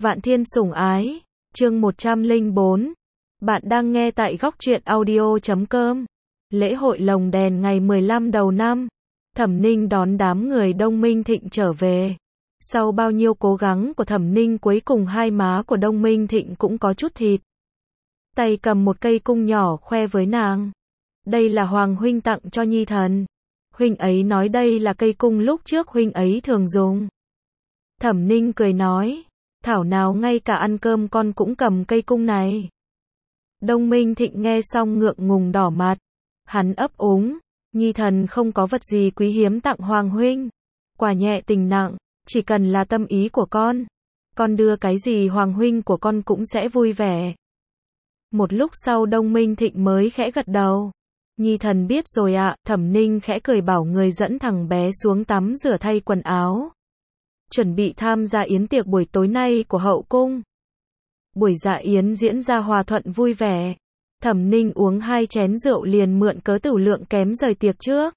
Vạn Thiên sủng ái, chương 104. Bạn đang nghe tại góc truyện audio.com. Lễ hội lồng đèn ngày 15 đầu năm. Thẩm Ninh đón đám người Đông Minh Thịnh trở về. Sau bao nhiêu cố gắng của Thẩm Ninh, cuối cùng hai má của Đông Minh Thịnh cũng có chút thịt. Tay cầm một cây cung nhỏ khoe với nàng. Đây là Hoàng huynh tặng cho Nhi thần. Huynh ấy nói đây là cây cung lúc trước huynh ấy thường dùng. Thẩm Ninh cười nói, thảo nào ngay cả ăn cơm con cũng cầm cây cung này. Đông Minh Thịnh nghe xong ngượng ngùng đỏ mặt. Hắn ấp úng, Nhi thần không có vật gì quý hiếm tặng Hoàng huynh. Quà nhẹ tình nặng, chỉ cần là tâm ý của con đưa cái gì Hoàng huynh của con cũng sẽ vui vẻ. Một lúc sau Đông Minh Thịnh mới khẽ gật đầu. Nhi thần biết rồi ạ. Thẩm Ninh khẽ cười bảo người dẫn thằng bé xuống tắm rửa thay quần áo. Chuẩn bị tham gia yến tiệc buổi tối nay của hậu cung. Buổi dạ yến diễn ra hòa thuận vui vẻ. Thẩm Ninh uống 2 chén rượu liền mượn cớ tửu lượng kém rời tiệc trước.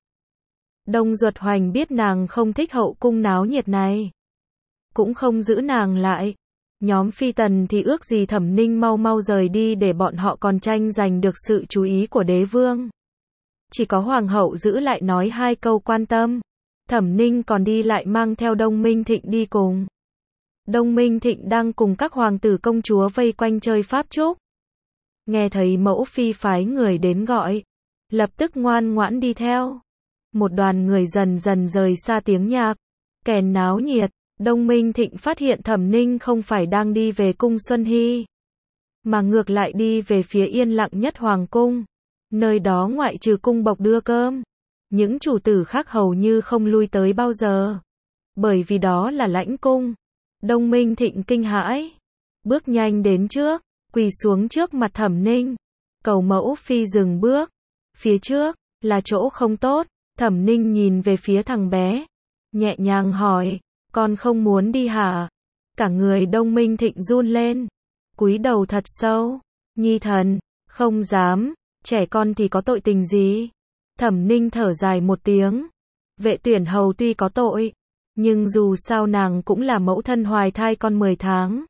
Đông Duật Hoành biết nàng không thích hậu cung náo nhiệt này, cũng không giữ nàng lại. Nhóm Phi Tần thì ước gì Thẩm Ninh mau mau rời đi để bọn họ còn tranh giành được sự chú ý của đế vương. Chỉ có Hoàng hậu giữ lại nói 2 câu quan tâm. Thẩm Ninh còn đi lại mang theo Đông Minh Thịnh đi cùng. Đông Minh Thịnh đang cùng các hoàng tử công chúa vây quanh chơi pháp trúc. Nghe thấy mẫu phi phái người đến gọi, lập tức ngoan ngoãn đi theo. Một đoàn người dần dần rời xa tiếng nhạc, kèn náo nhiệt. Đông Minh Thịnh phát hiện Thẩm Ninh không phải đang đi về cung Xuân Hy, mà ngược lại đi về phía yên lặng nhất hoàng cung. Nơi đó ngoại trừ cung bộc đưa cơm, những chủ tử khác hầu như không lui tới bao giờ, bởi vì đó là lãnh cung. Đông Minh Thịnh kinh hãi, bước nhanh đến trước, quỳ xuống trước mặt Thẩm Ninh, cầu mẫu phi dừng bước. Phía trước là chỗ không tốt. Thẩm Ninh nhìn về phía thằng bé, nhẹ nhàng hỏi, con không muốn đi hả? Cả người Đông Minh Thịnh run lên, cúi đầu thật sâu. Nhi thần, không dám, trẻ con thì có tội tình gì? Thẩm Ninh thở dài một tiếng. Vệ Tuyển hầu tuy có tội, nhưng dù sao nàng cũng là mẫu thân hoài thai con 10 tháng.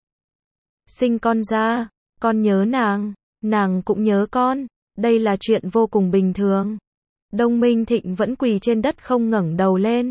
Sinh con ra, con nhớ nàng cũng nhớ con. Đây là chuyện vô cùng bình thường. Đông Minh Thịnh vẫn quỳ trên đất không ngẩng đầu lên.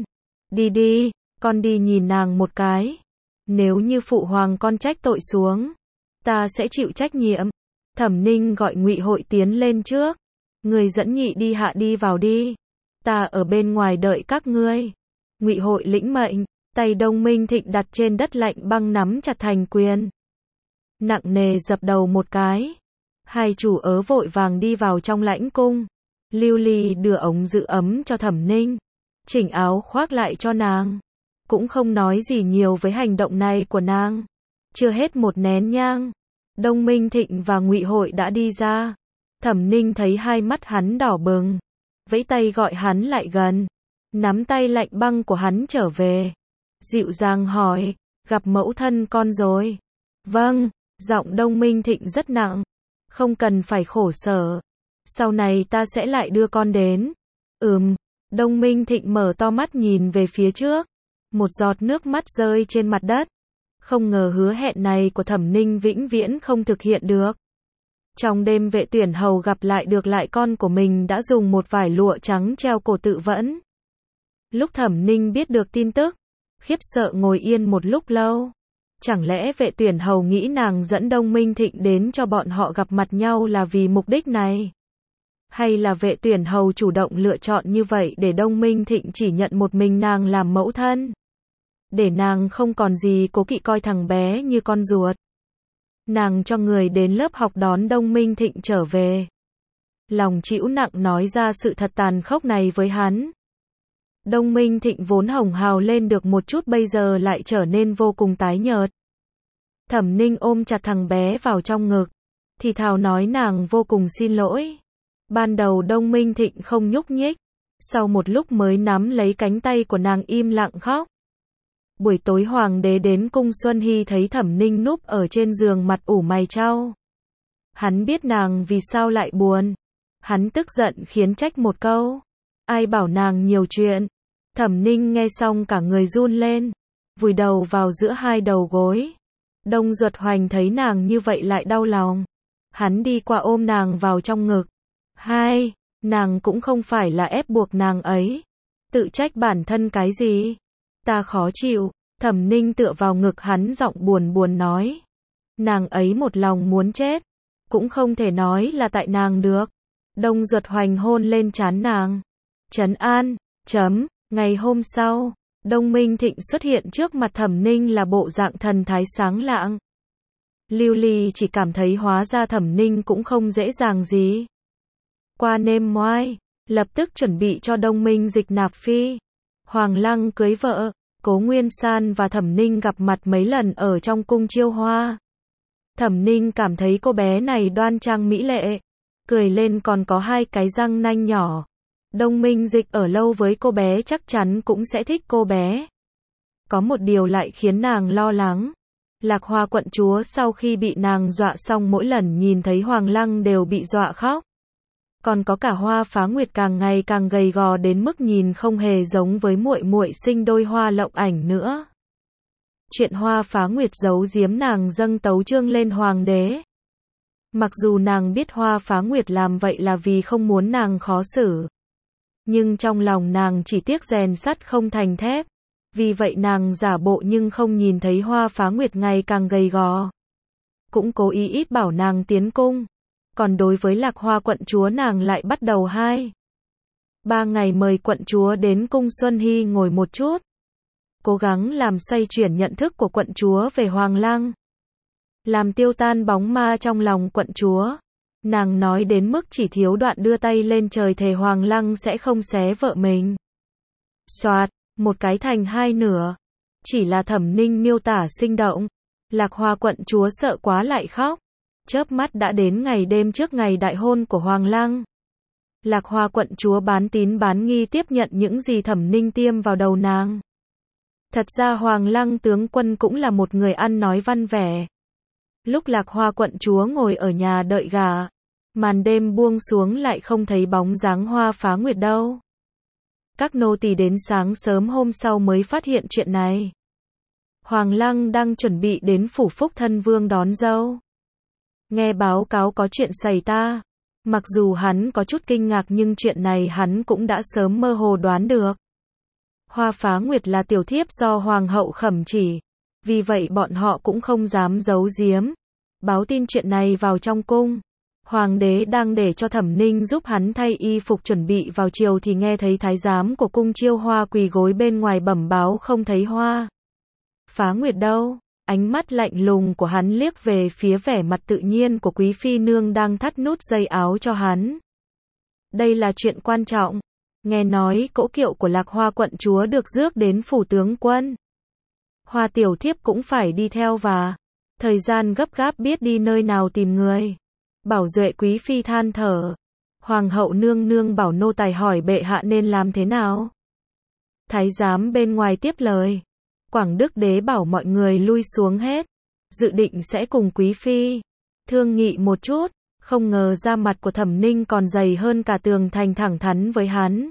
Đi, con đi nhìn nàng một cái. Nếu như phụ hoàng con trách tội xuống, ta sẽ chịu trách nhiệm. Thẩm Ninh gọi Ngụy Hội tiến lên trước. Người dẫn Nhị đi hạ đi vào đi. Ta ở bên ngoài đợi các ngươi. Ngụy Hội lĩnh mệnh, tay Đông Minh Thịnh đặt trên đất lạnh băng nắm chặt thành quyền. Nặng nề dập đầu một cái. Hai chủ ớ vội vàng đi vào trong lãnh cung. Lưu Ly đưa ống giữ ấm cho Thẩm Ninh, chỉnh áo khoác lại cho nàng, cũng không nói gì nhiều với hành động này của nàng. Chưa hết một nén nhang, Đông Minh Thịnh và Ngụy Hội đã đi ra. Thẩm Ninh thấy hai mắt hắn đỏ bừng, vẫy tay gọi hắn lại gần, nắm tay lạnh băng của hắn trở về, dịu dàng hỏi, gặp mẫu thân con rồi? Vâng. Giọng Đông Minh Thịnh rất nặng, không cần phải khổ sở, sau này ta sẽ lại đưa con đến. Đông Minh Thịnh mở to mắt nhìn về phía trước, một giọt nước mắt rơi trên mặt đất. Không ngờ hứa hẹn này của Thẩm Ninh vĩnh viễn không thực hiện được. Trong đêm Vệ Tuyển hầu gặp lại con của mình đã dùng một vải lụa trắng treo cổ tự vẫn. Lúc Thẩm Ninh biết được tin tức, khiếp sợ ngồi yên một lúc lâu. Chẳng lẽ Vệ Tuyển hầu nghĩ nàng dẫn Đông Minh Thịnh đến cho bọn họ gặp mặt nhau là vì mục đích này? Hay là Vệ Tuyển hầu chủ động lựa chọn như vậy để Đông Minh Thịnh chỉ nhận một mình nàng làm mẫu thân, để nàng không còn gì cố kỵ coi thằng bé như con ruột? Nàng cho người đến lớp học đón Đông Minh Thịnh trở về, lòng trĩu nặng nói ra sự thật tàn khốc này với hắn. Đông Minh Thịnh vốn hồng hào lên được một chút bây giờ lại trở nên vô cùng tái nhợt. Thẩm Ninh ôm chặt thằng bé vào trong ngực, thì thào nói nàng vô cùng xin lỗi. Ban đầu Đông Minh Thịnh không nhúc nhích, sau một lúc mới nắm lấy cánh tay của nàng im lặng khóc. Buổi tối hoàng đế đến cung Xuân Hy thấy Thẩm Ninh núp ở trên giường mặt ủ mày chau. Hắn biết nàng vì sao lại buồn. Hắn tức giận khiến trách một câu, ai bảo nàng nhiều chuyện. Thẩm Ninh nghe xong cả người run lên, vùi đầu vào giữa hai đầu gối. Đông Duật Hoành thấy nàng như vậy lại đau lòng. Hắn đi qua ôm nàng vào trong ngực. Hai, nàng cũng không phải là ép buộc nàng ấy. Tự trách bản thân cái gì? Ta khó chịu. Thẩm Ninh tựa vào ngực hắn giọng buồn buồn nói. Nàng ấy một lòng muốn chết. Cũng không thể nói là tại nàng được. Đông Duật Hoành hôn lên trán nàng. Trấn an, ngày hôm sau, Đông Minh Thịnh xuất hiện trước mặt Thẩm Ninh là bộ dạng thần thái sáng lạng. Lưu Ly chỉ cảm thấy hóa ra Thẩm Ninh cũng không dễ dàng gì. Qua đêm ngoai, lập tức chuẩn bị cho Đông Minh Dịch nạp phi. Hoàng Lăng cưới vợ, Cố Nguyên San và Thẩm Ninh gặp mặt mấy lần ở trong cung Chiêu Hoa. Thẩm Ninh cảm thấy cô bé này đoan trang mỹ lệ, cười lên còn có hai cái răng nanh nhỏ. Đông Minh Dịch ở lâu với cô bé chắc chắn cũng sẽ thích cô bé. Có một điều lại khiến nàng lo lắng. Lạc Hoa quận chúa sau khi bị nàng dọa xong mỗi lần nhìn thấy Hoàng Lăng đều bị dọa khóc. Còn có cả Hoa Phá Nguyệt càng ngày càng gầy gò đến mức nhìn không hề giống với muội muội sinh đôi Hoa Lộng Ảnh nữa. Chuyện Hoa Phá Nguyệt giấu giếm nàng dâng tấu chương lên hoàng đế. Mặc dù nàng biết Hoa Phá Nguyệt làm vậy là vì không muốn nàng khó xử. Nhưng trong lòng nàng chỉ tiếc rèn sắt không thành thép. Vì vậy nàng giả bộ nhưng không nhìn thấy Hoa Phá Nguyệt ngày càng gầy gò. Cũng cố ý ít bảo nàng tiến cung. Còn đối với Lạc Hoa quận chúa nàng lại bắt đầu 2-3 ngày mời quận chúa đến cung Xuân Hy ngồi một chút. Cố gắng làm xoay chuyển nhận thức của quận chúa về Hoàng Lăng. Làm tiêu tan bóng ma trong lòng quận chúa. Nàng nói đến mức chỉ thiếu đoạn đưa tay lên trời thề Hoàng Lăng sẽ không xé vợ mình. Soạt, một cái thành hai nửa. Chỉ là Thẩm Ninh miêu tả sinh động. Lạc Hoa quận chúa sợ quá lại khóc. Chớp mắt đã đến ngày đêm trước ngày đại hôn của Hoàng Lăng. Lạc Hoa quận chúa bán tín bán nghi tiếp nhận những gì Thẩm Ninh tiêm vào đầu nàng. Thật ra Hoàng Lăng tướng quân cũng là một người ăn nói văn vẻ. Lúc Lạc Hoa quận chúa ngồi ở nhà đợi gà, màn đêm buông xuống lại không thấy bóng dáng Hoa Phá Nguyệt đâu. Các nô tỳ đến sáng sớm hôm sau mới phát hiện chuyện này. Hoàng Lăng đang chuẩn bị đến phủ Phúc Thân Vương đón dâu. Nghe báo cáo có chuyện xảy ra. Mặc dù hắn có chút kinh ngạc nhưng chuyện này hắn cũng đã sớm mơ hồ đoán được. Hoa Phá Nguyệt là tiểu thiếp do Hoàng hậu khẩm chỉ. Vì vậy bọn họ cũng không dám giấu giếm. Báo tin chuyện này vào trong cung. Hoàng đế đang để cho Thẩm Ninh giúp hắn thay y phục chuẩn bị vào chiều thì nghe thấy thái giám của cung Chiêu Hoa quỳ gối bên ngoài bẩm báo không thấy Hoa Phá Nguyệt đâu. Ánh mắt lạnh lùng của hắn liếc về phía vẻ mặt tự nhiên của quý phi nương đang thắt nút dây áo cho hắn. Đây là chuyện quan trọng. Nghe nói cỗ kiệu của Lạc Hoa quận chúa được rước đến phủ tướng quân. Hoa tiểu thiếp cũng phải đi theo và thời gian gấp gáp biết đi nơi nào tìm người. Bảo Duệ quý phi than thở. Hoàng hậu nương nương bảo nô tài hỏi bệ hạ nên làm thế nào. Thái giám bên ngoài tiếp lời. Quảng Đức đế bảo mọi người lui xuống hết. Dự định sẽ cùng quý phi thương nghị một chút. Không ngờ da mặt của Thẩm Ninh còn dày hơn cả tường thành, thẳng thắn với hắn.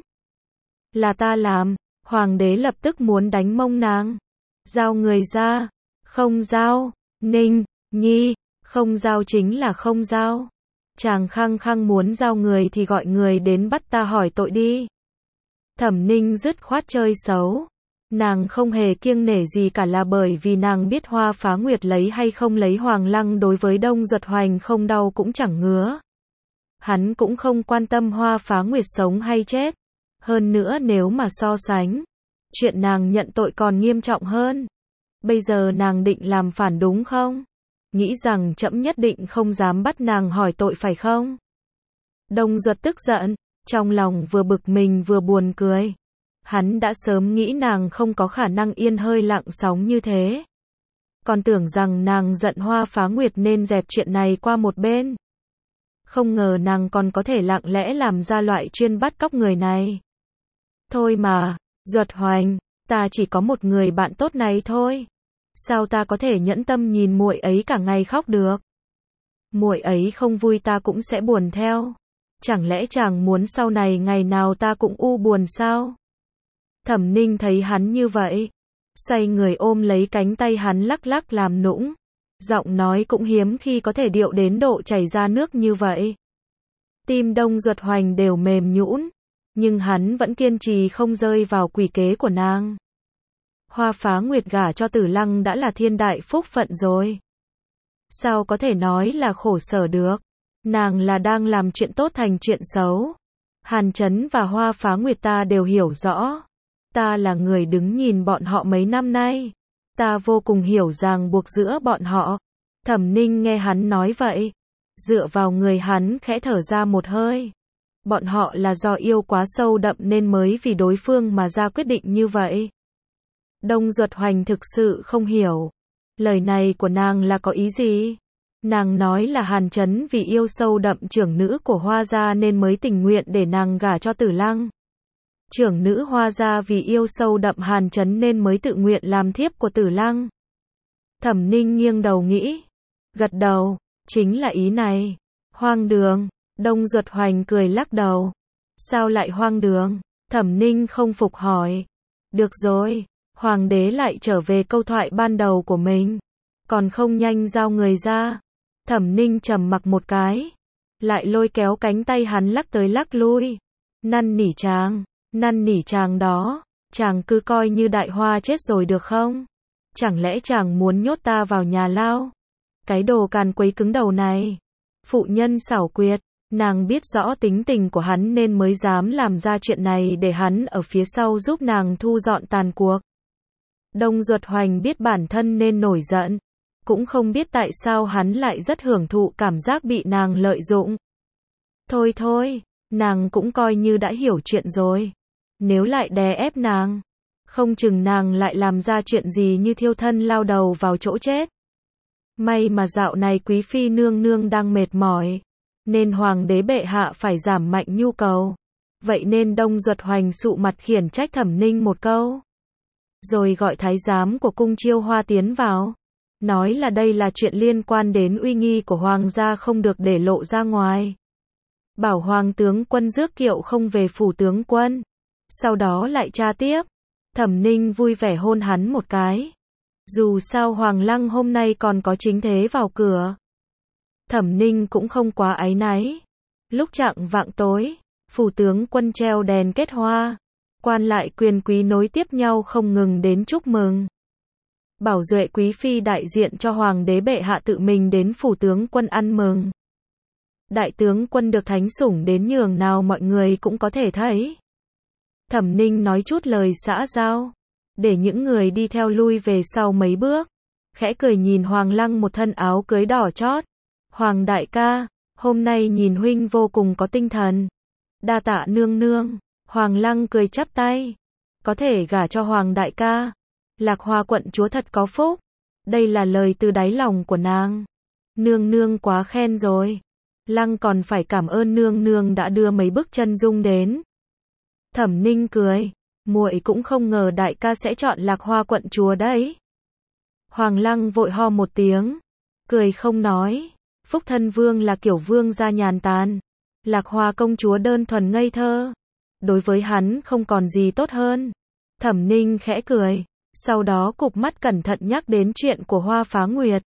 Là ta làm. Hoàng đế lập tức muốn đánh mông nàng. Giao người ra. Không giao. Ninh nhi. Không giao chính là không giao. Chàng khăng khăng muốn giao người thì gọi người đến bắt ta hỏi tội đi. Thẩm Ninh dứt khoát chơi xấu. Nàng không hề kiêng nể gì cả là bởi vì nàng biết Hoa Phá Nguyệt lấy hay không lấy Hoàng Lăng đối với Đông Duật Hoành không đau cũng chẳng ngứa. Hắn cũng không quan tâm Hoa Phá Nguyệt sống hay chết. Hơn nữa nếu mà so sánh, chuyện nàng nhận tội còn nghiêm trọng hơn. Bây giờ nàng định làm phản đúng không? Nghĩ rằng trẫm nhất định không dám bắt nàng hỏi tội phải không? Đông Duật tức giận, trong lòng vừa bực mình vừa buồn cười. Hắn đã sớm nghĩ nàng không có khả năng yên hơi lặng sóng như thế. Còn tưởng rằng nàng giận Hoa Phá Nguyệt nên dẹp chuyện này qua một bên. Không ngờ nàng còn có thể lặng lẽ làm ra loại chuyên bắt cóc người này. Thôi mà, Duật Hoành, ta chỉ có một người bạn tốt này thôi. Sao ta có thể nhẫn tâm nhìn muội ấy cả ngày khóc được? Muội ấy không vui ta cũng sẽ buồn theo. Chẳng lẽ chàng muốn sau này ngày nào ta cũng u buồn sao? Thẩm Ninh thấy hắn như vậy, xoay người ôm lấy cánh tay hắn lắc lắc làm nũng. Giọng nói cũng hiếm khi có thể điệu đến độ chảy ra nước như vậy. Tim Đông Duật Hoành đều mềm nhũn, nhưng hắn vẫn kiên trì không rơi vào quỷ kế của nàng. Hoa Phá Nguyệt gả cho Tử Lăng đã là thiên đại phúc phận rồi. Sao có thể nói là khổ sở được? Nàng là đang làm chuyện tốt thành chuyện xấu. Hàn Chấn và Hoa Phá Nguyệt ta đều hiểu rõ. Ta là người đứng nhìn bọn họ mấy năm nay. Ta vô cùng hiểu ràng buộc giữa bọn họ. Thẩm Ninh nghe hắn nói vậy, dựa vào người hắn khẽ thở ra một hơi. Bọn họ là do yêu quá sâu đậm nên mới vì đối phương mà ra quyết định như vậy. Đông Duật Hoành thực sự không hiểu. Lời này của nàng là có ý gì? Nàng nói là Hàn Chấn vì yêu sâu đậm trưởng nữ của Hoa gia nên mới tình nguyện để nàng gả cho Tử Lăng. Trưởng nữ Hoa gia vì yêu sâu đậm Hàn Chấn nên mới tự nguyện làm thiếp của Tử Lăng. Thẩm Ninh nghiêng đầu nghĩ, gật đầu, chính là ý này. Hoang đường. Đông Duật Hoành cười lắc đầu. Sao lại hoang đường? Thẩm Ninh không phục hỏi. Được rồi, hoàng đế lại trở về câu thoại ban đầu của mình, còn không nhanh giao người ra. Thẩm Ninh trầm mặc một cái, lại lôi kéo cánh tay hắn lắc tới lắc lui. Năn nỉ chàng đó, chàng cứ coi như Đại Hoa chết rồi được không? Chẳng lẽ chàng muốn nhốt ta vào nhà lao? Cái đồ càn quấy cứng đầu này. Phụ nhân xảo quyệt, nàng biết rõ tính tình của hắn nên mới dám làm ra chuyện này để hắn ở phía sau giúp nàng thu dọn tàn cuộc. Đông Duật Hoành biết bản thân nên nổi giận, cũng không biết tại sao hắn lại rất hưởng thụ cảm giác bị nàng lợi dụng. Thôi, nàng cũng coi như đã hiểu chuyện rồi. Nếu lại đè ép nàng, không chừng nàng lại làm ra chuyện gì như thiêu thân lao đầu vào chỗ chết. May mà dạo này quý phi nương nương đang mệt mỏi, nên hoàng đế bệ hạ phải giảm mạnh nhu cầu. Vậy nên Đông Duật Hoành sụ mặt khiển trách Thẩm Ninh một câu, rồi gọi thái giám của cung Chiêu Hoa tiến vào, nói là đây là chuyện liên quan đến uy nghi của hoàng gia không được để lộ ra ngoài. Bảo hoàng tướng quân rước kiệu không về phủ tướng quân. Sau đó lại tra tiếp. Thẩm Ninh vui vẻ hôn hắn một cái. Dù sao Hoàng Lăng hôm nay còn có chính thế vào cửa. Thẩm Ninh cũng không quá áy náy. Lúc chạng vạng tối, phủ tướng quân treo đèn kết hoa. Quan lại quyền quý nối tiếp nhau không ngừng đến chúc mừng. Bảo Duệ quý phi đại diện cho hoàng đế bệ hạ tự mình đến phủ tướng quân ăn mừng. Đại tướng quân được thánh sủng đến nhường nào mọi người cũng có thể thấy. Thẩm Ninh nói chút lời xã giao, để những người đi theo lui về sau mấy bước, khẽ cười nhìn Hoàng Lăng một thân áo cưới đỏ chót. Hoàng đại ca, hôm nay nhìn huynh vô cùng có tinh thần. Đa tạ nương nương. Hoàng Lăng cười chắp tay. Có thể gả cho Hoàng đại ca, Lạc Hoa quận chúa thật có phúc. Đây là lời từ đáy lòng của nàng. Nương nương quá khen rồi. Lăng còn phải cảm ơn nương nương đã đưa mấy bức chân dung đến. Thẩm Ninh cười, muội cũng không ngờ đại ca sẽ chọn Lạc Hoa quận chúa đấy. Hoàng Lăng vội ho một tiếng, cười không nói. Phúc Thân Vương là kiểu vương gia nhàn tản, Lạc Hoa công chúa đơn thuần ngây thơ. Đối với hắn không còn gì tốt hơn. Thẩm Ninh khẽ cười, sau đó cụp mắt cẩn thận nhắc đến chuyện của Hoa Phá Nguyệt.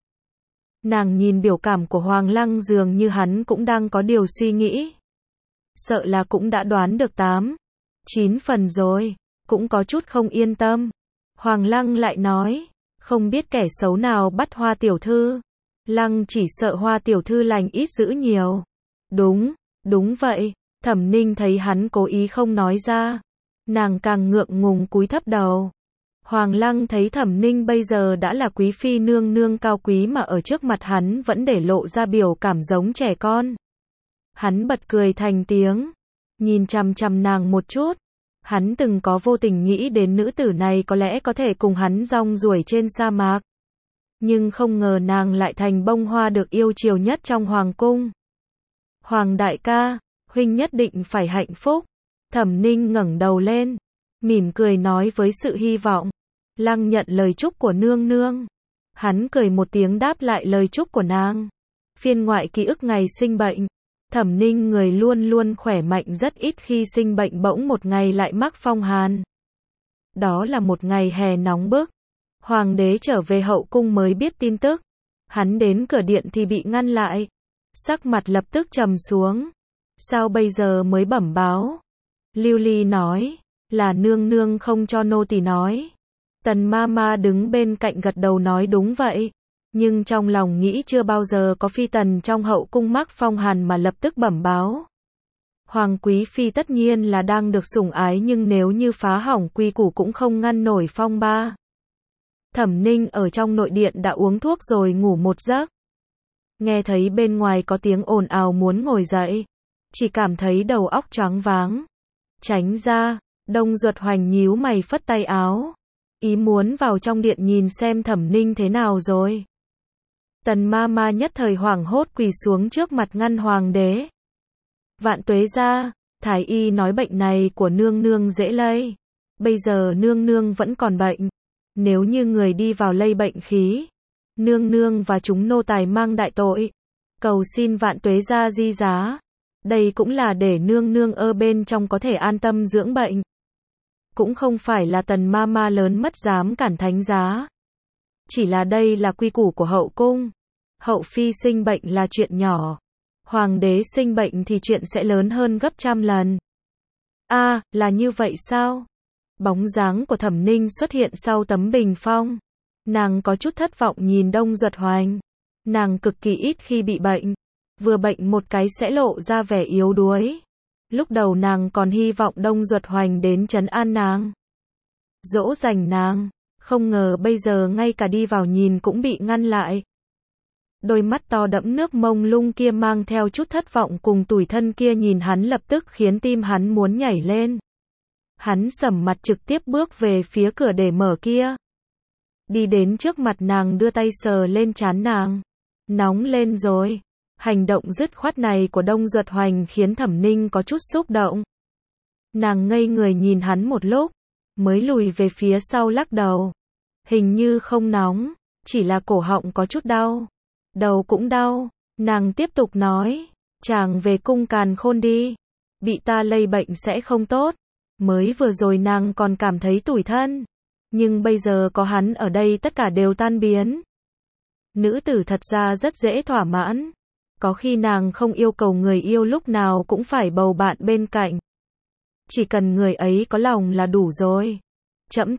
Nàng nhìn biểu cảm của Hoàng Lăng dường như hắn cũng đang có điều suy nghĩ. Sợ là cũng đã đoán được 8-9 phần rồi, cũng có chút không yên tâm. Hoàng Lăng lại nói, không biết kẻ xấu nào bắt Hoa tiểu thư. Lăng chỉ sợ Hoa tiểu thư lành ít dữ nhiều. Đúng vậy. Thẩm Ninh thấy hắn cố ý không nói ra, nàng càng ngượng ngùng cúi thấp đầu. Hoàng Lăng thấy Thẩm Ninh bây giờ đã là quý phi nương nương cao quý mà ở trước mặt hắn vẫn để lộ ra biểu cảm giống trẻ con. Hắn bật cười thành tiếng, nhìn chằm chằm nàng một chút. Hắn từng có vô tình nghĩ đến nữ tử này có lẽ có thể cùng hắn rong ruổi trên sa mạc. Nhưng không ngờ nàng lại thành bông hoa được yêu chiều nhất trong hoàng cung. Hoàng đại ca, huynh nhất định phải hạnh phúc. Thẩm Ninh ngẩng đầu lên, mỉm cười nói với sự hy vọng. Lăng nhận lời chúc của nương nương. Hắn cười một tiếng đáp lại lời chúc của nàng. Phiên ngoại ký ức ngày sinh bệnh. Thẩm Ninh người luôn luôn khỏe mạnh rất ít khi sinh bệnh bỗng một ngày lại mắc phong hàn. Đó là một ngày hè nóng bức. Hoàng đế trở về hậu cung mới biết tin tức. Hắn đến cửa điện thì bị ngăn lại. Sắc mặt lập tức trầm xuống. Sao bây giờ mới bẩm báo? Lưu Ly nói, là nương nương không cho nô tỳ nói. Tần ma ma đứng bên cạnh gật đầu nói đúng vậy. Nhưng trong lòng nghĩ chưa bao giờ có phi tần trong hậu cung mắc phong hàn mà lập tức bẩm báo. Hoàng quý phi tất nhiên là đang được sủng ái nhưng nếu như phá hỏng quy củ cũng không ngăn nổi phong ba. Thẩm Ninh ở trong nội điện đã uống thuốc rồi ngủ một giấc. Nghe thấy bên ngoài có tiếng ồn ào muốn ngồi dậy. Chỉ cảm thấy đầu óc choáng váng. Tránh ra, Đông Duật Hoành nhíu mày phất tay áo. Ý muốn vào trong điện nhìn xem Thẩm Ninh thế nào rồi. Tần ma ma nhất thời hoảng hốt quỳ xuống trước mặt ngăn hoàng đế. Vạn tuế gia, thái y nói bệnh này của nương nương dễ lây. Bây giờ nương nương vẫn còn bệnh. Nếu như người đi vào lây bệnh khí, nương nương và chúng nô tài mang đại tội. Cầu xin vạn tuế gia di giá. Đây cũng là để nương nương ở bên trong có thể an tâm dưỡng bệnh. Cũng không phải là tần ma ma lớn mất dám cản thánh giá. Chỉ là đây là quy củ của hậu cung. Hậu phi sinh bệnh là chuyện nhỏ. Hoàng đế sinh bệnh thì chuyện sẽ lớn hơn gấp trăm lần. Là như vậy sao? Bóng dáng của Thẩm Ninh xuất hiện sau tấm bình phong. Nàng có chút thất vọng nhìn Đông Duật Hoành. Nàng cực kỳ ít khi bị bệnh. Vừa bệnh một cái sẽ lộ ra vẻ yếu đuối. Lúc đầu nàng còn hy vọng Đông Duật Hoành đến trấn an nàng, dỗ dành nàng. Không ngờ bây giờ ngay cả đi vào nhìn cũng bị ngăn lại. Đôi mắt to đẫm nước mông lung kia mang theo chút thất vọng cùng tủi thân kia nhìn hắn lập tức khiến tim hắn muốn nhảy lên. Hắn sầm mặt trực tiếp bước về phía cửa để mở kia. Đi đến trước mặt nàng đưa tay sờ lên trán nàng. Nóng lên rồi. Hành động dứt khoát này của Đông Duật Hoành khiến Thẩm Ninh có chút xúc động. Nàng ngây người nhìn hắn một lúc, mới lùi về phía sau lắc đầu. Hình như không nóng, chỉ là cổ họng có chút đau. Đầu cũng đau. Nàng tiếp tục nói, chàng về cung Càn Khôn đi. Bị ta lây bệnh sẽ không tốt. Mới vừa rồi nàng còn cảm thấy tủi thân. Nhưng bây giờ có hắn ở đây tất cả đều tan biến. Nữ tử thật ra rất dễ thỏa mãn. Có khi nàng không yêu cầu người yêu lúc nào cũng phải bầu bạn bên cạnh. Chỉ cần người ấy có lòng là đủ rồi. Trẫm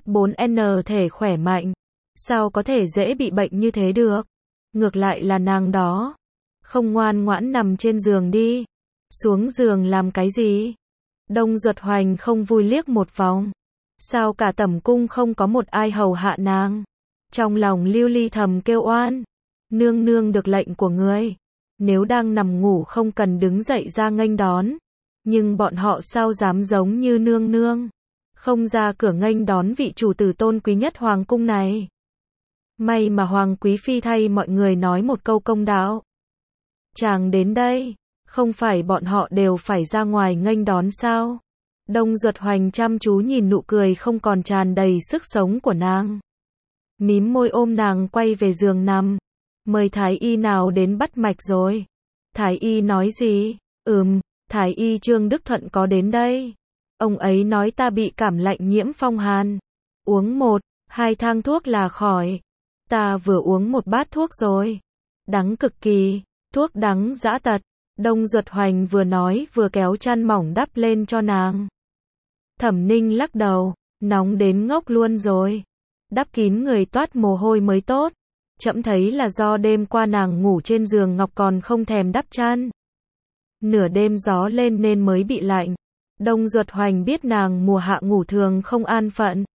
TH4N thể khỏe mạnh. Sao có thể dễ bị bệnh như thế được? Ngược lại là nàng đó. Không ngoan ngoãn nằm trên giường đi. Xuống giường làm cái gì? Đông Duật Hoành không vui liếc một vòng. Sao cả tẩm cung không có một ai hầu hạ nàng? Trong lòng Lưu Ly thầm kêu oan. Nương nương được lệnh của người. Nếu đang nằm ngủ không cần đứng dậy ra nghênh đón. Nhưng bọn họ sao dám giống như nương nương. Không ra cửa nghênh đón vị chủ tử tôn quý nhất hoàng cung này. May mà Hoàng quý phi thay mọi người nói một câu công đạo. Chàng đến đây. Không phải bọn họ đều phải ra ngoài nghênh đón sao? Đông Duật Hoành chăm chú nhìn nụ cười không còn tràn đầy sức sống của nàng. Mím môi ôm nàng quay về giường nằm. Mời thái y nào đến bắt mạch rồi. Thái y nói gì? Thái y Trương Đức Thuận có đến đây. Ông ấy nói ta bị cảm lạnh nhiễm phong hàn. Uống 1-2 thang thuốc là khỏi. Ta vừa uống một bát thuốc rồi. Đắng cực kỳ. Thuốc đắng dã tật. Đông Duật Hoành vừa nói vừa kéo chăn mỏng đắp lên cho nàng. Thẩm Ninh lắc đầu. Nóng đến ngốc luôn rồi. Đắp kín người toát mồ hôi mới tốt. Trẫm thấy là do đêm qua nàng ngủ trên giường ngọc còn không thèm đắp chăn. Nửa đêm gió lên nên mới bị lạnh. Đông Duật Hoành biết nàng mùa hạ ngủ thường không an phận.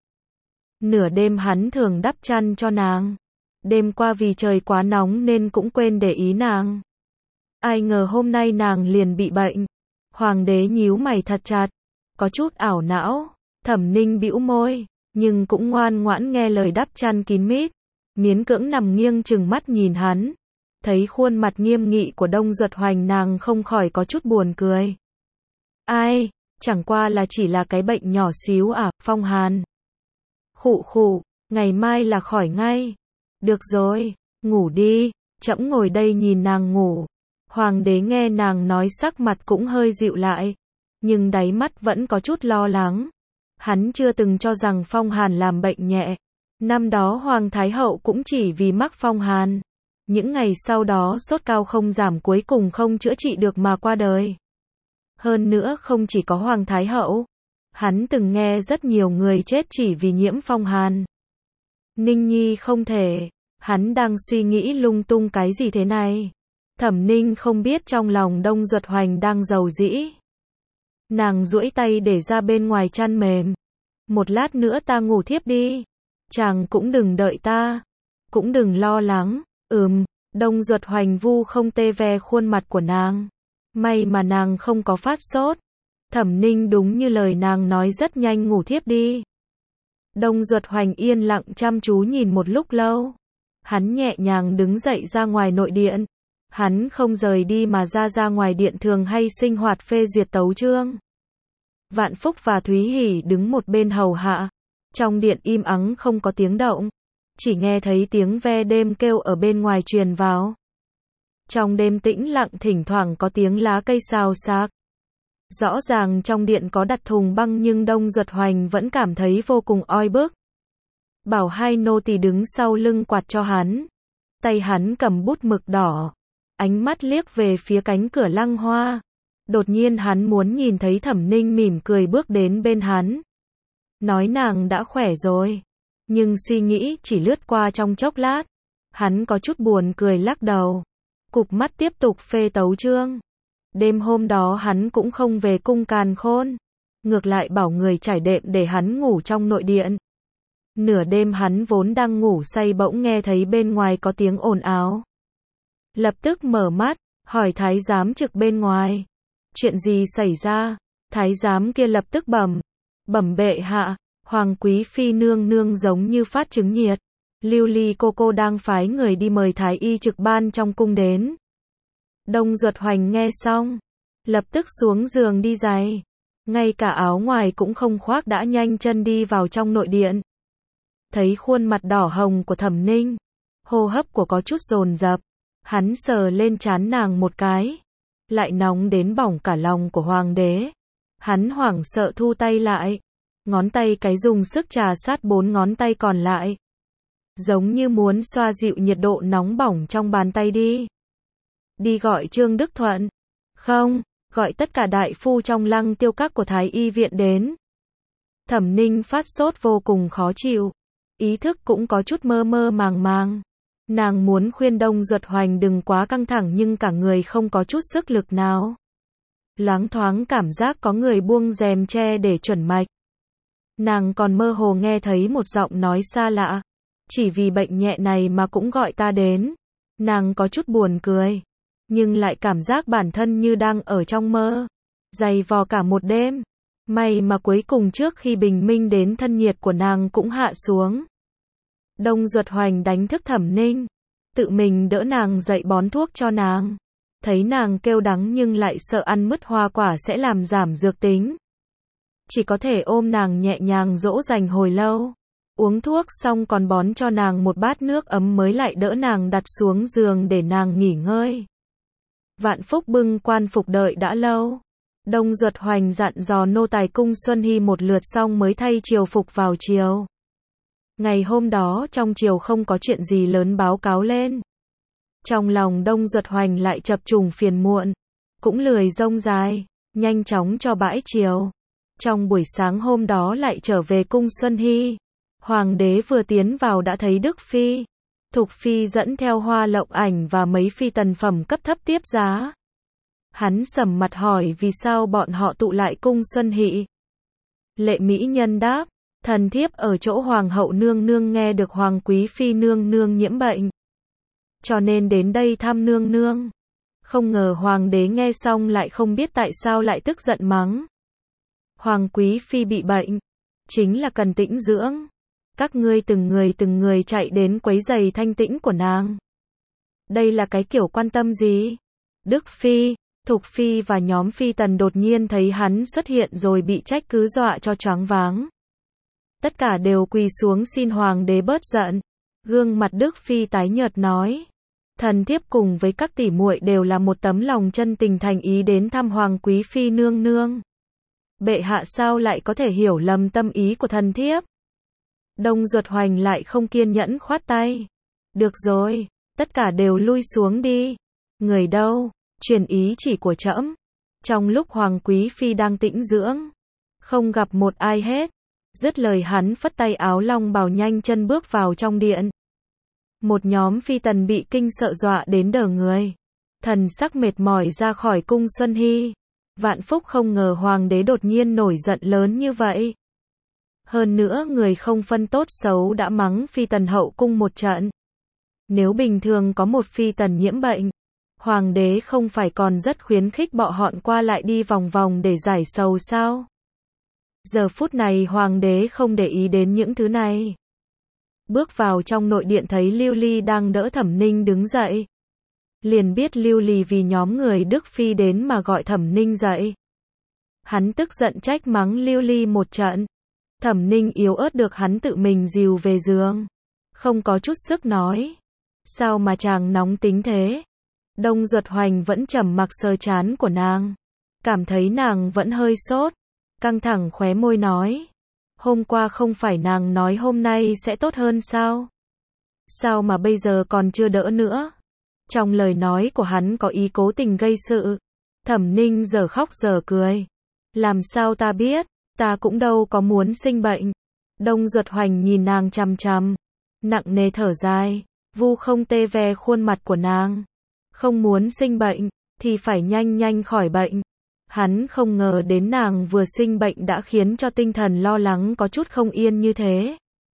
Nửa đêm hắn thường đắp chăn cho nàng. Đêm qua vì trời quá nóng nên cũng quên để ý nàng. Ai ngờ hôm nay nàng liền bị bệnh. Hoàng đế nhíu mày thật chặt. Có chút ảo não. Thẩm Ninh bĩu môi. Nhưng cũng ngoan ngoãn nghe lời đắp chăn kín mít. Miễn cưỡng nằm nghiêng chừng mắt nhìn hắn. Thấy khuôn mặt nghiêm nghị của Đông Duật Hoành nàng không khỏi có chút buồn cười. Ai, chẳng qua là chỉ là cái bệnh nhỏ xíu phong hàn. Khụ khụ, ngày mai là khỏi ngay. Được rồi, ngủ đi, trẫm ngồi đây nhìn nàng ngủ. Hoàng đế nghe nàng nói sắc mặt cũng hơi dịu lại. Nhưng đáy mắt vẫn có chút lo lắng. Hắn chưa từng cho rằng phong hàn làm bệnh nhẹ. Năm đó Hoàng Thái Hậu cũng chỉ vì mắc phong hàn Những ngày sau đó sốt cao không giảm cuối cùng không chữa trị được mà qua đời. Hơn nữa không chỉ có Hoàng Thái Hậu, hắn từng nghe rất nhiều người chết chỉ vì nhiễm phong hàn. Ninh Nhi không thể, hắn đang suy nghĩ lung tung cái gì thế này. Thẩm Ninh không biết trong lòng Đông Duật Hoành đang giàu dĩ. Nàng duỗi tay để ra bên ngoài chăn mềm. Một lát nữa ta ngủ thiếp đi. Chàng cũng đừng đợi ta. Cũng đừng lo lắng. Đông Duật Hoành vu không tê ve khuôn mặt của nàng. May mà nàng không có phát sốt. Thẩm Ninh đúng như lời nàng nói rất nhanh ngủ thiếp đi. Đông Duật Hoành yên lặng chăm chú nhìn một lúc lâu. Hắn nhẹ nhàng đứng dậy ra ngoài nội điện. Hắn không rời đi mà ra ngoài điện thường hay sinh hoạt phê duyệt tấu chương. Vạn Phúc và Thúy Hỷ đứng một bên hầu hạ. Trong điện im ắng không có tiếng động. Chỉ nghe thấy tiếng ve đêm kêu ở bên ngoài truyền vào. Trong đêm tĩnh lặng thỉnh thoảng có tiếng lá cây xào xạc. Rõ ràng trong điện có đặt thùng băng nhưng Đông Duật Hoành vẫn cảm thấy vô cùng oi bức. Bảo hai nô tỳ đứng sau lưng quạt cho hắn. Tay hắn cầm bút mực đỏ. Ánh mắt liếc về phía cánh cửa Lăng Hoa. Đột nhiên hắn muốn nhìn thấy Thẩm Ninh mỉm cười bước đến bên hắn. Nói nàng đã khỏe rồi. Nhưng suy nghĩ chỉ lướt qua trong chốc lát. Hắn có chút buồn cười lắc đầu. Cụp mắt tiếp tục phê tấu chương. Đêm hôm đó hắn cũng không về cung Càn Khôn. Ngược lại bảo người trải đệm để hắn ngủ trong nội điện. Nửa đêm hắn vốn đang ngủ say bỗng nghe thấy bên ngoài có tiếng ồn ào. Lập tức mở mắt, hỏi thái giám trực bên ngoài. Chuyện gì xảy ra? Thái giám kia lập tức bẩm bệ hạ, Hoàng quý phi nương nương giống như phát chứng nhiệt. Lưu Ly cô đang phái người đi mời thái y trực ban trong cung đến. Đông Duật Hoành nghe xong, lập tức xuống giường đi giày. Ngay cả áo ngoài cũng không khoác đã nhanh chân đi vào trong nội điện. Thấy khuôn mặt đỏ hồng của Thẩm Ninh, hô hấp của có chút dồn dập. Hắn sờ lên trán nàng một cái, lại nóng đến bỏng cả lòng của hoàng đế. Hắn hoảng sợ thu tay lại, ngón tay cái dùng sức trà sát 4 ngón tay còn lại. Giống như muốn xoa dịu nhiệt độ nóng bỏng trong bàn tay đi. Đi gọi Trương Đức Thuận. Không, gọi tất cả đại phu trong Lăng Tiêu Các của Thái Y viện đến. Thẩm Ninh phát sốt vô cùng khó chịu. Ý thức cũng có chút mơ mơ màng màng. Nàng muốn khuyên Đông Duật Hoành đừng quá căng thẳng nhưng cả người không có chút sức lực nào. Loáng thoáng cảm giác có người buông rèm che để chuẩn mạch. Nàng còn mơ hồ nghe thấy một giọng nói xa lạ. Chỉ vì bệnh nhẹ này mà cũng gọi ta đến. Nàng có chút buồn cười. Nhưng lại cảm giác bản thân như đang ở trong mơ. Dày vò cả một đêm. May mà cuối cùng trước khi bình minh đến thân nhiệt của nàng cũng hạ xuống. Đông Duật Hoành đánh thức Thẩm Ninh. Tự mình đỡ nàng dậy bón thuốc cho nàng. Thấy nàng kêu đắng nhưng lại sợ ăn mứt hoa quả sẽ làm giảm dược tính. Chỉ có thể ôm nàng nhẹ nhàng dỗ dành hồi lâu. Uống thuốc xong còn bón cho nàng một bát nước ấm mới lại đỡ nàng đặt xuống giường để nàng nghỉ ngơi. Vạn Phúc bưng quan phục đợi đã lâu. Đông Duật Hoành dặn dò nô tài cung Xuân Hy một lượt xong mới thay triều phục vào triều. Ngày hôm đó trong triều không có chuyện gì lớn báo cáo lên. Trong lòng Đông Duật Hoành lại chập trùng phiền muộn. Cũng lười rông dài, nhanh chóng cho bãi triều. Trong buổi sáng hôm đó lại trở về cung Xuân Hy. Hoàng đế vừa tiến vào đã thấy Đức Phi, Thục Phi dẫn theo Hoa Lộng Ảnh và mấy phi tần phẩm cấp thấp tiếp giá. Hắn sầm mặt hỏi vì sao bọn họ tụ lại cung Xuân Hỷ. Lệ mỹ nhân đáp, thần thiếp ở chỗ Hoàng hậu nương nương nghe được Hoàng quý phi nương nương nhiễm bệnh. Cho nên đến đây thăm nương nương. Không ngờ Hoàng đế nghe xong lại không biết tại sao lại tức giận mắng. Hoàng quý phi bị bệnh, chính là cần tĩnh dưỡng. Các ngươi từng người chạy đến quấy rầy thanh tĩnh của nàng. Đây là cái kiểu quan tâm gì? Đức Phi, Thục Phi và nhóm phi tần đột nhiên thấy hắn xuất hiện rồi bị trách cứ dọa cho choáng váng. Tất cả đều quỳ xuống xin hoàng đế bớt giận. Gương mặt Đức Phi tái nhợt nói. Thần thiếp cùng với các tỷ muội đều là một tấm lòng chân tình thành ý đến thăm Hoàng quý phi nương nương. Bệ hạ sao lại có thể hiểu lầm tâm ý của thần thiếp? Đông Duật Hoành lại không kiên nhẫn khoát tay. Được rồi, tất cả đều lui xuống đi. Người đâu? Truyền ý chỉ của trẫm. Trong lúc Hoàng Quý Phi đang tĩnh dưỡng, không gặp một ai hết. Dứt lời hắn phất tay áo long bào nhanh chân bước vào trong điện. Một nhóm phi tần bị kinh sợ dọa đến đờ người. Thần sắc mệt mỏi ra khỏi cung Xuân Hy. Vạn Phúc không ngờ hoàng đế đột nhiên nổi giận lớn như vậy. Hơn nữa người không phân tốt xấu đã mắng phi tần hậu cung một trận. Nếu bình thường có một phi tần nhiễm bệnh, hoàng đế không phải còn rất khuyến khích bọ họn qua lại đi vòng vòng để giải sầu sao? Giờ phút này hoàng đế không để ý đến những thứ này. Bước vào trong nội điện thấy Lưu Ly đang đỡ Thẩm Ninh đứng dậy. Liền biết Lưu Ly vì nhóm người Đức Phi đến mà gọi Thẩm Ninh dậy. Hắn tức giận trách mắng Lưu Ly một trận. Thẩm Ninh yếu ớt được hắn tự mình dìu về giường. Không có chút sức nói. Sao mà chàng nóng tính thế? Đông Duật Hoành vẫn trầm mặc sờ trán của nàng. Cảm thấy nàng vẫn hơi sốt. Căng thẳng khóe môi nói. Hôm qua không phải nàng nói hôm nay sẽ tốt hơn sao? Sao mà bây giờ còn chưa đỡ nữa? Trong lời nói của hắn có ý cố tình gây sự. Thẩm Ninh giờ khóc giờ cười. Làm sao ta biết, ta cũng đâu có muốn sinh bệnh. Đông Duật Hoành nhìn nàng chằm chằm. Nặng nề thở dài. Vu không tê ve khuôn mặt của nàng. Không muốn sinh bệnh, thì phải nhanh nhanh khỏi bệnh. Hắn không ngờ đến nàng vừa sinh bệnh đã khiến cho tinh thần lo lắng có chút không yên như thế.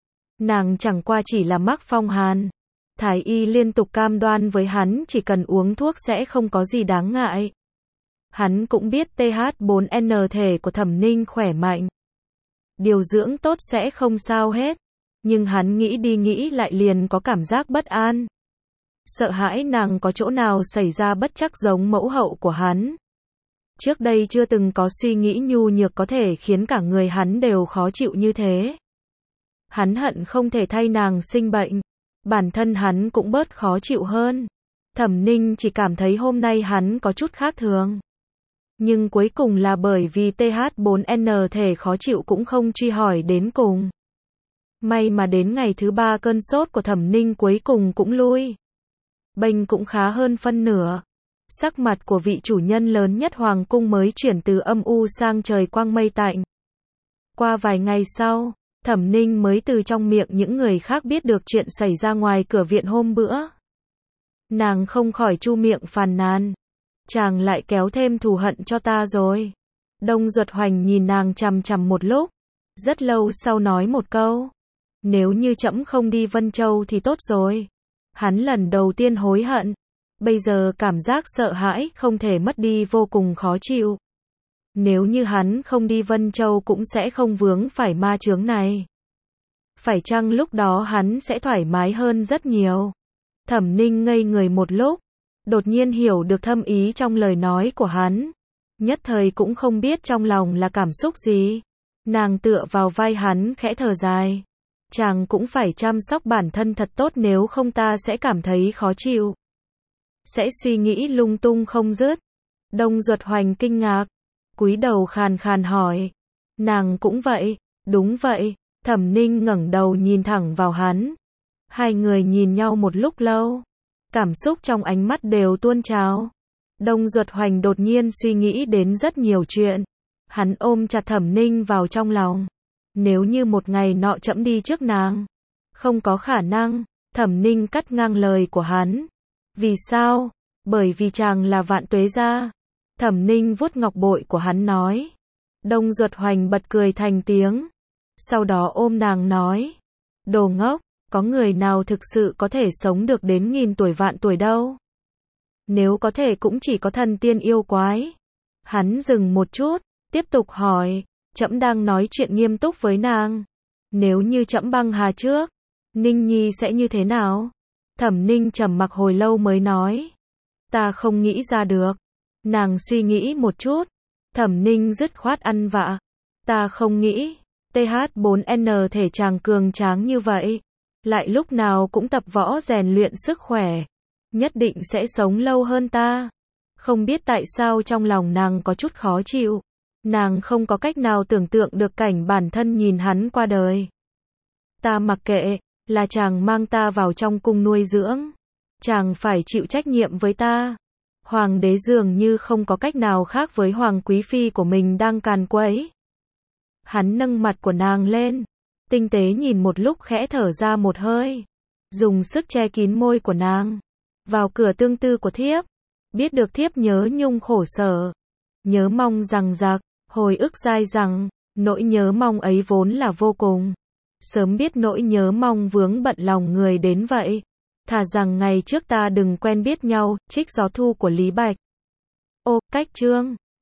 Nàng chẳng qua chỉ là mắc phong hàn. Thái y liên tục cam đoan với hắn chỉ cần uống thuốc sẽ không có gì đáng ngại. Hắn cũng biết TH4N thể của Thẩm Ninh khỏe mạnh. Điều dưỡng tốt sẽ không sao hết. Nhưng hắn nghĩ đi nghĩ lại liền có cảm giác bất an. Sợ hãi nàng có chỗ nào xảy ra bất trắc giống mẫu hậu của hắn. Trước đây chưa từng có suy nghĩ nhu nhược có thể khiến cả người hắn đều khó chịu như thế. Hắn hận không thể thay nàng sinh bệnh. Bản thân hắn cũng bớt khó chịu hơn. Thẩm Ninh chỉ cảm thấy hôm nay hắn có chút khác thường. Nhưng cuối cùng là bởi vì TH4N thể khó chịu cũng không truy hỏi đến cùng. May mà đến ngày thứ 3 cơn sốt của Thẩm Ninh cuối cùng cũng lui. Bệnh cũng khá hơn phân nửa. Sắc mặt của vị chủ nhân lớn nhất hoàng cung mới chuyển từ âm u sang trời quang mây tạnh. Qua vài ngày sau, Thẩm Ninh mới từ trong miệng những người khác biết được chuyện xảy ra ngoài cửa viện hôm bữa. Nàng không khỏi chu miệng phàn nàn. Chàng lại kéo thêm thù hận cho ta rồi. Đông Duật Hoành nhìn nàng chằm chằm một lúc. Rất lâu sau nói một câu. Nếu như trẫm không đi Vân Châu thì tốt rồi. Hắn lần đầu tiên hối hận. Bây giờ cảm giác sợ hãi không thể mất đi vô cùng khó chịu. Nếu như hắn không đi Vân Châu cũng sẽ không vướng phải ma chướng này. Phải chăng lúc đó hắn sẽ thoải mái hơn rất nhiều. Thẩm Ninh ngây người một lúc. Đột nhiên hiểu được thâm ý trong lời nói của hắn. Nhất thời cũng không biết trong lòng là cảm xúc gì. Nàng tựa vào vai hắn khẽ thở dài. Chàng cũng phải chăm sóc bản thân thật tốt nếu không ta sẽ cảm thấy khó chịu. Sẽ suy nghĩ lung tung không dứt. Đông Duật Hoành kinh ngạc. Cúi đầu khàn khàn hỏi. Nàng cũng vậy. Đúng vậy. Thẩm Ninh ngẩng đầu nhìn thẳng vào hắn. Hai người nhìn nhau một lúc lâu. Cảm xúc trong ánh mắt đều tuôn trào. Đông Duật Hoành đột nhiên suy nghĩ đến rất nhiều chuyện. Hắn ôm chặt Thẩm Ninh vào trong lòng. Nếu như một ngày nọ trẫm đi trước nàng. Không có khả năng. Thẩm Ninh cắt ngang lời của hắn. Vì sao? Bởi vì chàng là Vạn Tuế gia. Thẩm Ninh vuốt ngọc bội của hắn nói. Đông Duật Hoành bật cười thành tiếng. Sau đó ôm nàng nói. Đồ ngốc, có người nào thực sự có thể sống được đến 1000 tuổi vạn tuổi đâu. Nếu có thể cũng chỉ có thần tiên yêu quái. Hắn dừng một chút, tiếp tục hỏi. Trẫm đang nói chuyện nghiêm túc với nàng. Nếu như trẫm băng hà trước, Ninh Nhi sẽ như thế nào? Thẩm Ninh trầm mặc hồi lâu mới nói. Ta không nghĩ ra được. Nàng suy nghĩ một chút. Thẩm Ninh dứt khoát ăn vạ. Ta không nghĩ. TH4N thể chàng cường tráng như vậy. Lại lúc nào cũng tập võ rèn luyện sức khỏe. Nhất định sẽ sống lâu hơn ta. Không biết tại sao trong lòng nàng có chút khó chịu. Nàng không có cách nào tưởng tượng được cảnh bản thân nhìn hắn qua đời. Ta mặc kệ, là chàng mang ta vào trong cung nuôi dưỡng. chàng phải chịu trách nhiệm với ta. Hoàng đế dường như không có cách nào khác với hoàng quý phi của mình đang càn quấy. Hắn nâng mặt của nàng lên, tinh tế nhìn một lúc khẽ thở ra một hơi, dùng sức che kín môi của nàng. Vào cửa tương tư của thiếp, biết được thiếp nhớ nhung khổ sở, nhớ mong rằng rạc, hồi ức dai dẳng, nỗi nhớ mong ấy vốn là vô cùng. Sớm biết nỗi nhớ mong vướng bận lòng người đến vậy, thà rằng ngày trước ta đừng quen biết nhau. Trích Gió Thu của Lý Bạch. Ô, cách chương